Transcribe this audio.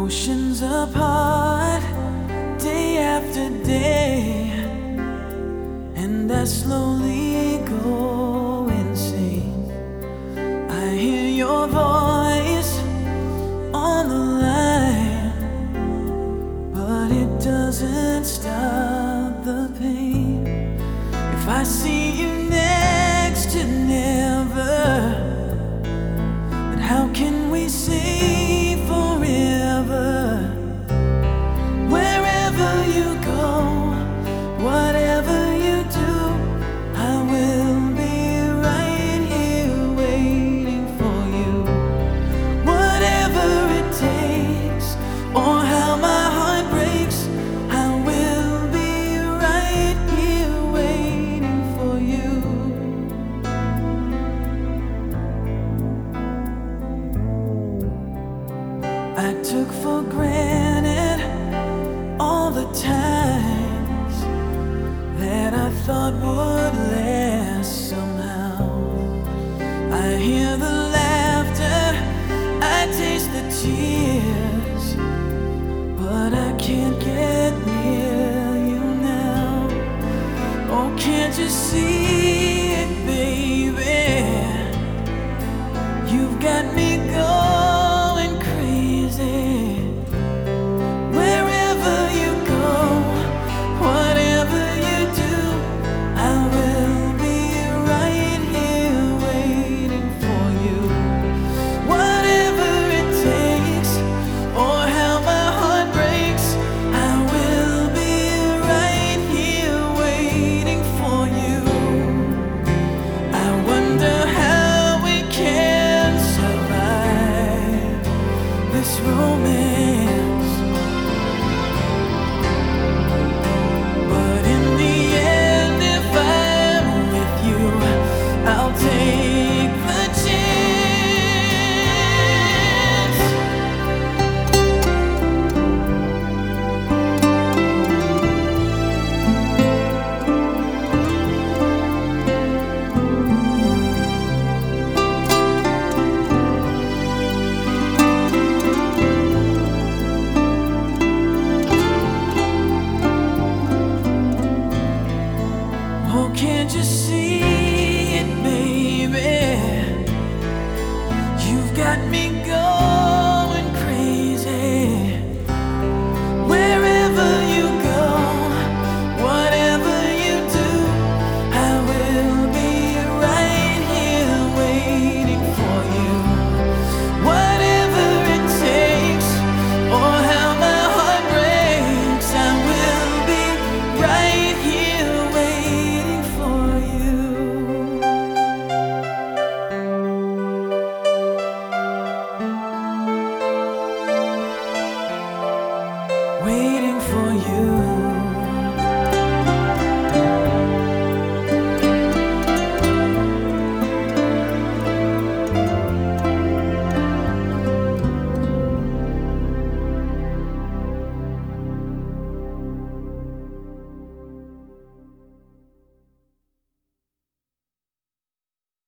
Oceans apart, day after day, and I slowly go insane. I hear your voice on the line, but it doesn't stop the pain. If I see you next to never, then how can we say forever? Wherever you go, whatever you do, I will be right here waiting for you. Whatever it takes, or how my heart breaks, I will be right here waiting for you. I took for granted all the times that I thought would last somehow. I hear the laughter, I taste the tears, but I can't get near you now. Oh, can't you see it, baby? You've got me going crazy. Wherever you go, whatever you do, I will be right here waiting for you. Whatever it takes, or how my heart breaks, I will be right here waiting for you. I wonder how we can survive this romance.